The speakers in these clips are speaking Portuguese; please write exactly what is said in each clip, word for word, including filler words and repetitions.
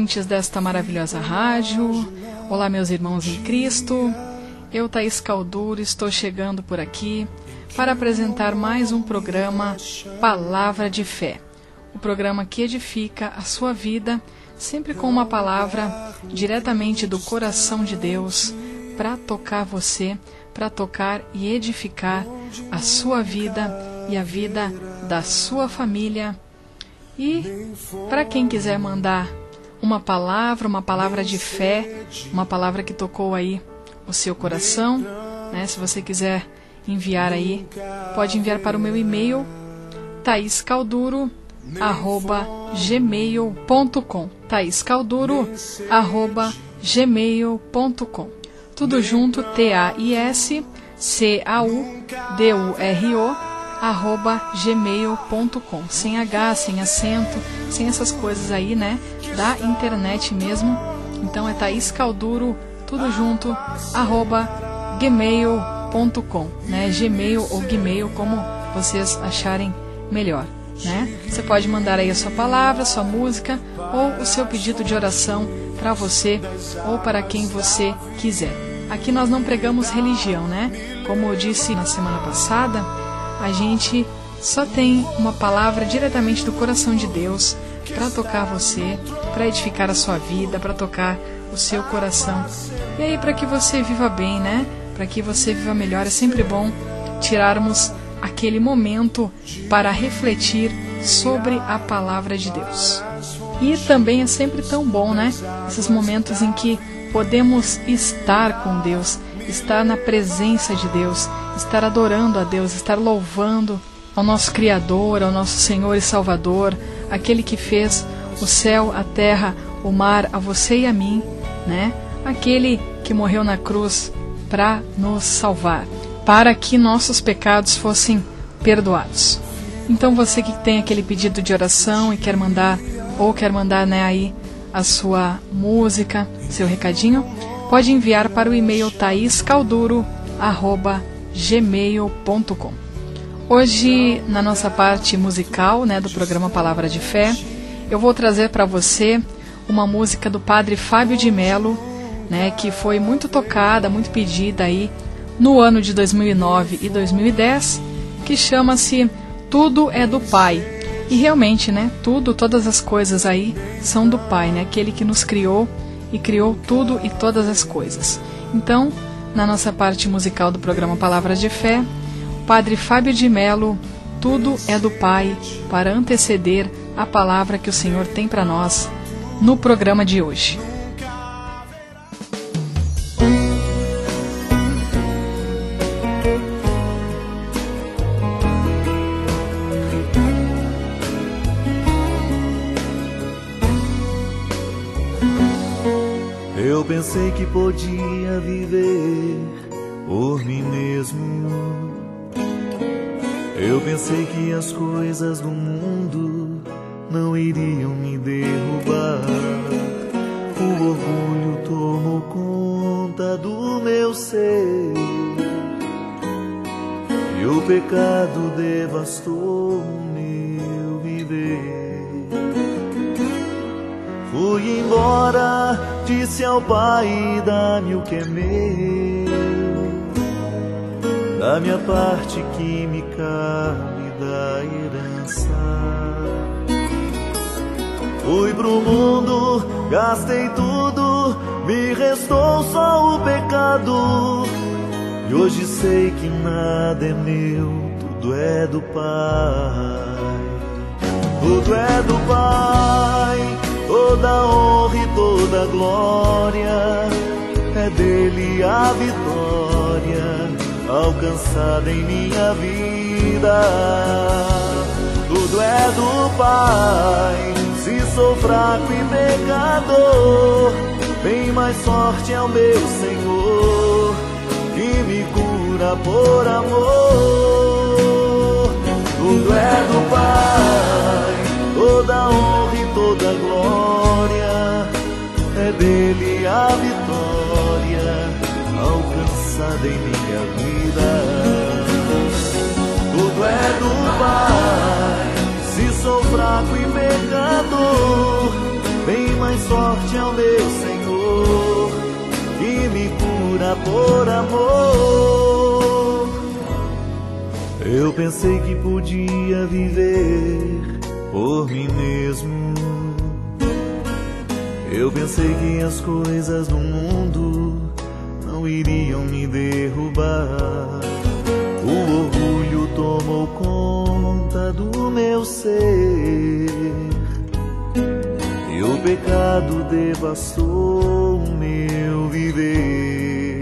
ouvintes desta maravilhosa rádio. Olá, meus irmãos em Cristo. Eu, Thaís Calduro, estou chegando por aqui para apresentar mais um programa Palavra de Fé. O programa que edifica a sua vida, sempre com uma palavra diretamente do coração de Deus, para tocar você, para tocar e edificar a sua vida e a vida da sua família. E para quem quiser mandar uma palavra, uma palavra de fé, uma palavra que tocou aí o seu coração, né? Se você quiser enviar aí, pode enviar para o meu e-mail thaís calduro arroba gmail ponto com, thaís calduro arroba gmail ponto com. Tudo junto, T A I S C A U D U R O arroba gmail ponto com, sem H, sem acento, sem essas coisas aí, né, da internet mesmo. Então é Thaís Calduro, tudo junto, arroba gmail ponto com, né, Gmail ou Gmail, como vocês acharem melhor, né. Você pode mandar aí a sua palavra, a sua música ou o seu pedido de oração para você ou para quem você quiser. Aqui nós não pregamos religião, né, como eu disse na semana passada, a gente só tem uma palavra diretamente do coração de Deus para tocar você, para edificar a sua vida, para tocar o seu coração. E aí para que você viva bem, né? Para que você viva melhor, é sempre bom tirarmos aquele momento para refletir sobre a palavra de Deus. E também é sempre tão bom, né? Esses momentos em que podemos estar com Deus, estar na presença de Deus, estar adorando a Deus, estar louvando ao nosso Criador, ao nosso Senhor e Salvador, aquele que fez o céu, a terra, o mar, a você e a mim, né? Aquele que morreu na cruz para nos salvar, para que nossos pecados fossem perdoados. Então você que tem aquele pedido de oração e quer mandar, ou quer mandar, né, aí a sua música, seu recadinho, pode enviar para o e-mail thaís calduro arroba gmail ponto com. Hoje, na nossa parte musical, né, do programa Palavra de Fé, eu vou trazer para você uma música do Padre Fábio de Mello, né, que foi muito tocada, muito pedida aí no ano de dois mil e nove e dois mil e dez, que chama-se Tudo é do Pai. E realmente, né, tudo, todas as coisas aí são do Pai, né, aquele que nos criou e criou tudo e todas as coisas. Então, na nossa parte musical do programa Palavras de Fé, o Padre Fábio de Mello, Tudo é do Pai, para anteceder a palavra que o Senhor tem para nós no programa de hoje. Eu pensei que podia viver por mim mesmo. Eu pensei que as coisas do mundo não iriam me derrubar. O orgulho tomou conta do meu ser e o pecado devastou o meu viver. Fui embora, disse ao Pai, dá-me o que é meu, da minha parte que me cabe da herança. Fui pro mundo, gastei tudo, me restou só o pecado. E hoje sei que nada é meu, tudo é do Pai. Tudo é do Pai. Toda honra e toda glória é dele a vitória alcançada em minha vida. Tudo é do Pai. Se sou fraco e pecador, bem mais forte é o meu Senhor, que me cura por amor. Tudo é do Pai. Toda honra e toda glória é dele a vitória alcançada em minha vida. Tudo é do Pai. Se sou fraco e pecador, bem mais sorte ao meu Senhor, que me cura por amor. Eu pensei que podia viver por mim mesmo. Eu pensei que as coisas do mundo não iriam me derrubar. O orgulho tomou conta do meu ser e o pecado devastou o meu viver.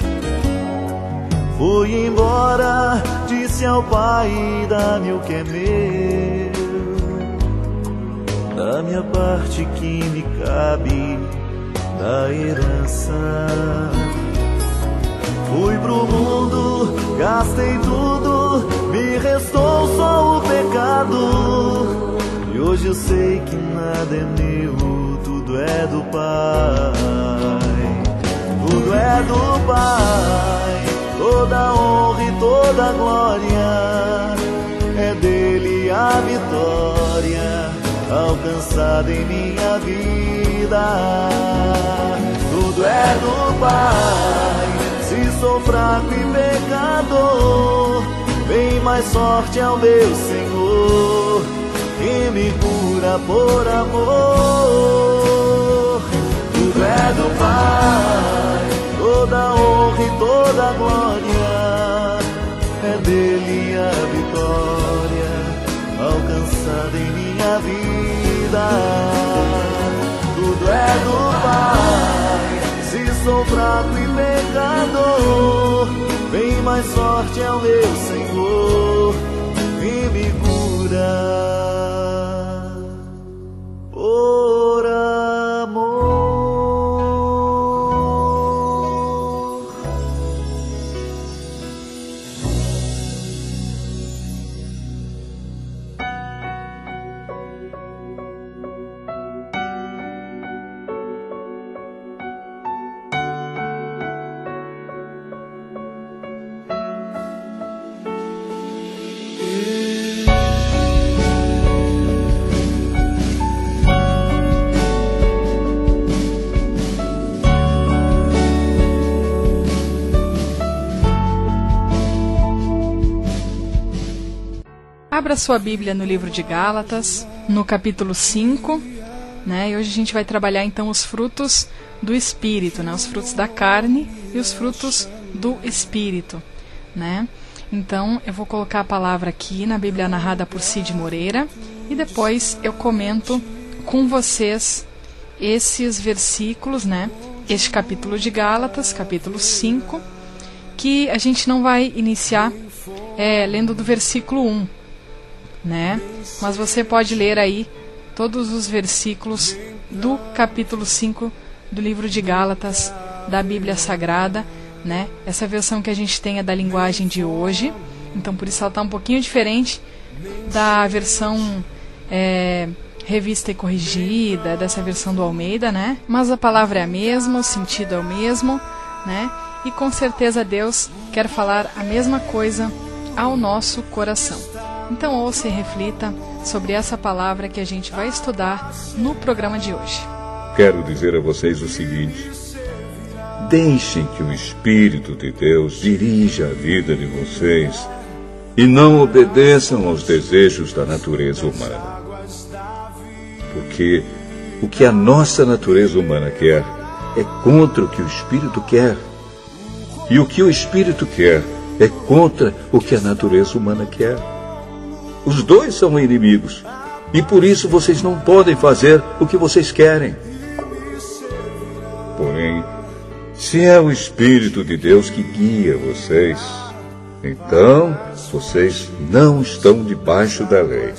Fui embora, disse ao Pai, dá-me o que é meu, da minha parte que me cabe da herança. Fui pro mundo, gastei tudo, me restou só o pecado. E hoje eu sei que nada é meu, tudo é do Pai. Tudo é do Pai, toda honra e toda glória é dele a vitória alcançada em minha vida. Tudo é do Pai. Se sou fraco e pecador, vem mais sorte ao meu Senhor, que me cura por amor. Tudo é do Pai, toda honra e toda glória é dele a vitória alcançada em minha vida. Tudo é do Pai. Se sou fraco e pecador, vem mais sorte ao meu Senhor, e me cura por amor. Abra sua Bíblia no livro de Gálatas, no capítulo cinco, né? E hoje a gente vai trabalhar então os frutos do Espírito, né? Os frutos da carne e os frutos do Espírito, né? Então eu vou colocar a palavra aqui na Bíblia narrada por Cid Moreira e depois eu comento com vocês esses versículos, né? Este capítulo de Gálatas, capítulo cinco, que a gente não vai iniciar é, lendo do versículo um, né? Mas você pode ler aí todos os versículos do capítulo cinco do livro de Gálatas da Bíblia Sagrada, né? Essa versão que a gente tem é da linguagem de hoje, então por isso ela está um pouquinho diferente da versão é, revista e corrigida, dessa versão do Almeida, né? Mas a palavra é a mesma, o sentido é o mesmo, né? E com certeza Deus quer falar a mesma coisa ao nosso coração. Então ouça e reflita sobre essa palavra que a gente vai estudar no programa de hoje. Quero dizer a vocês o seguinte: deixem que o Espírito de Deus dirija a vida de vocês e não obedeçam aos desejos da natureza humana. Porque o que a nossa natureza humana quer é contra o que o Espírito quer. E o que o Espírito quer é contra o que a natureza humana quer. Os dois são inimigos, e por isso vocês não podem fazer o que vocês querem. Porém, se é o Espírito de Deus que guia vocês, então vocês não estão debaixo da lei.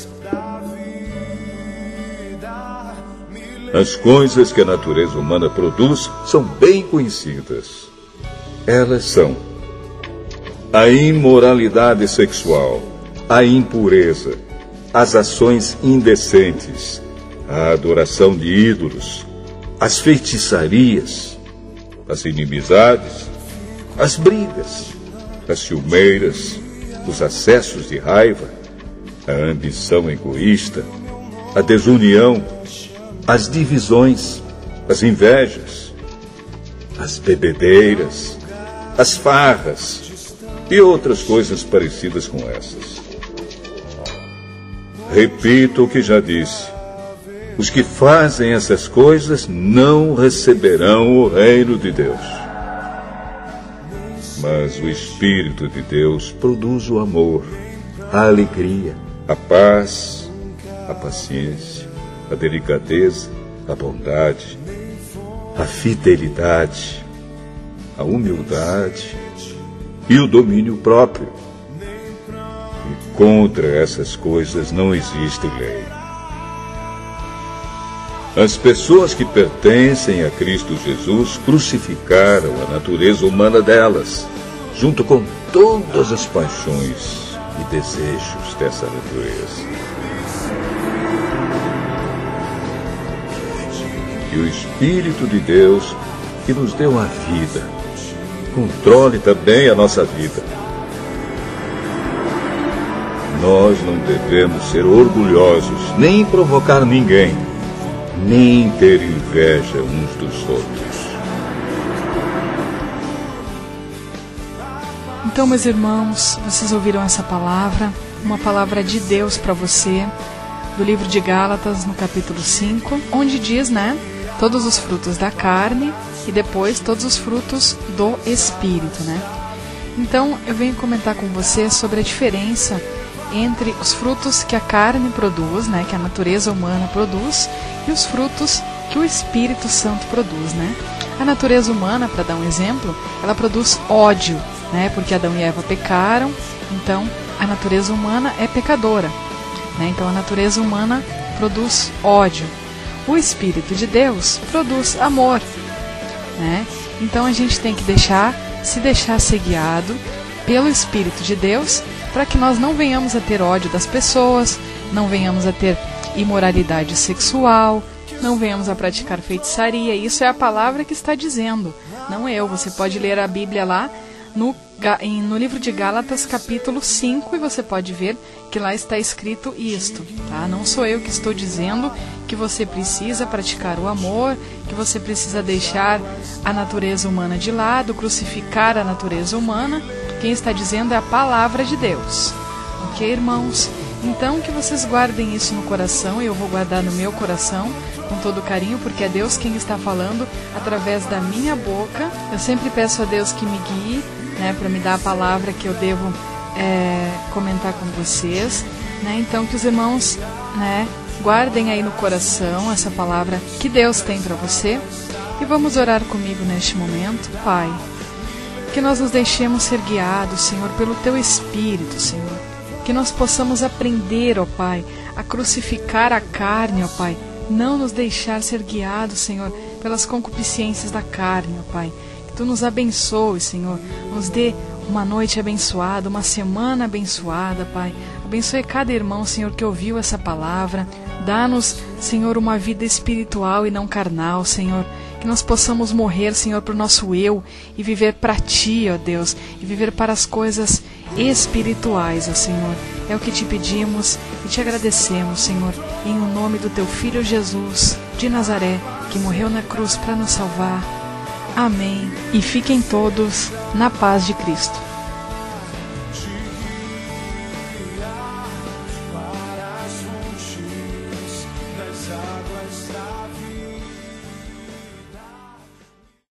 As coisas que a natureza humana produz são bem conhecidas. Elas são a imoralidade sexual, a impureza, as ações indecentes, a adoração de ídolos, as feitiçarias, as inimizades, as brigas, as ciumeiras, os acessos de raiva, a ambição egoísta, a desunião, as divisões, as invejas, as bebedeiras, as farras e outras coisas parecidas com essas. Repito o que já disse: os que fazem essas coisas não receberão o reino de Deus. Mas o Espírito de Deus produz o amor, a alegria, a paz, a paciência, a delicadeza, a bondade, a fidelidade, a humildade e o domínio próprio. E contra essas coisas não existe lei. As pessoas que pertencem a Cristo Jesus crucificaram a natureza humana delas, junto com todas as paixões e desejos dessa natureza. Que o Espírito de Deus, que nos deu a vida, controle também a nossa vida. Nós não devemos ser orgulhosos, nem provocar ninguém, nem ter inveja uns dos outros. Então, meus irmãos, vocês ouviram essa palavra, uma palavra de Deus para você, do livro de Gálatas, no capítulo cinco, onde diz, né, todos os frutos da carne e depois todos os frutos do Espírito, né? Então, eu venho comentar com você sobre a diferença entre os frutos que a carne produz, né, que a natureza humana produz, e os frutos que o Espírito Santo produz, né? A natureza humana, para dar um exemplo, ela produz ódio, né, porque Adão e Eva pecaram, então a natureza humana é pecadora, né? Então a natureza humana produz ódio. O Espírito de Deus produz amor, né? Então a gente tem que deixar, se deixar ser guiado pelo Espírito de Deus, para que nós não venhamos a ter ódio das pessoas, não venhamos a ter imoralidade sexual, não venhamos a praticar feitiçaria. Isso é a palavra que está dizendo, não eu. Você pode ler a Bíblia lá no, no livro de Gálatas, capítulo cinco, e você pode ver que lá está escrito isto, tá? Não sou eu que estou dizendo que você precisa praticar o amor, que você precisa deixar a natureza humana de lado, crucificar a natureza humana. Quem está dizendo é a palavra de Deus. Ok, irmãos? Então, que vocês guardem isso no coração, e eu vou guardar no meu coração com todo carinho, porque é Deus quem está falando através da minha boca. Eu sempre peço a Deus que me guie, né, para me dar a palavra que eu devo é, comentar com vocês, né? Então, que os irmãos, né, guardem aí no coração essa palavra que Deus tem para você. E vamos orar comigo neste momento. Pai, que nós nos deixemos ser guiados, Senhor, pelo Teu Espírito, Senhor. Que nós possamos aprender, ó Pai, a crucificar a carne, ó Pai. Não nos deixar ser guiados, Senhor, pelas concupiscências da carne, ó Pai. Que Tu nos abençoe, Senhor. Nos dê uma noite abençoada, uma semana abençoada, Pai. Abençoe cada irmão, Senhor, que ouviu essa palavra. Dá-nos, Senhor, uma vida espiritual e não carnal, Senhor. Que nós possamos morrer, Senhor, para o nosso eu e viver para Ti, ó Deus, e viver para as coisas espirituais, ó Senhor. É o que Te pedimos e Te agradecemos, Senhor, em o nome do Teu Filho Jesus de Nazaré, que morreu na cruz para nos salvar. Amém. E fiquem todos na paz de Cristo.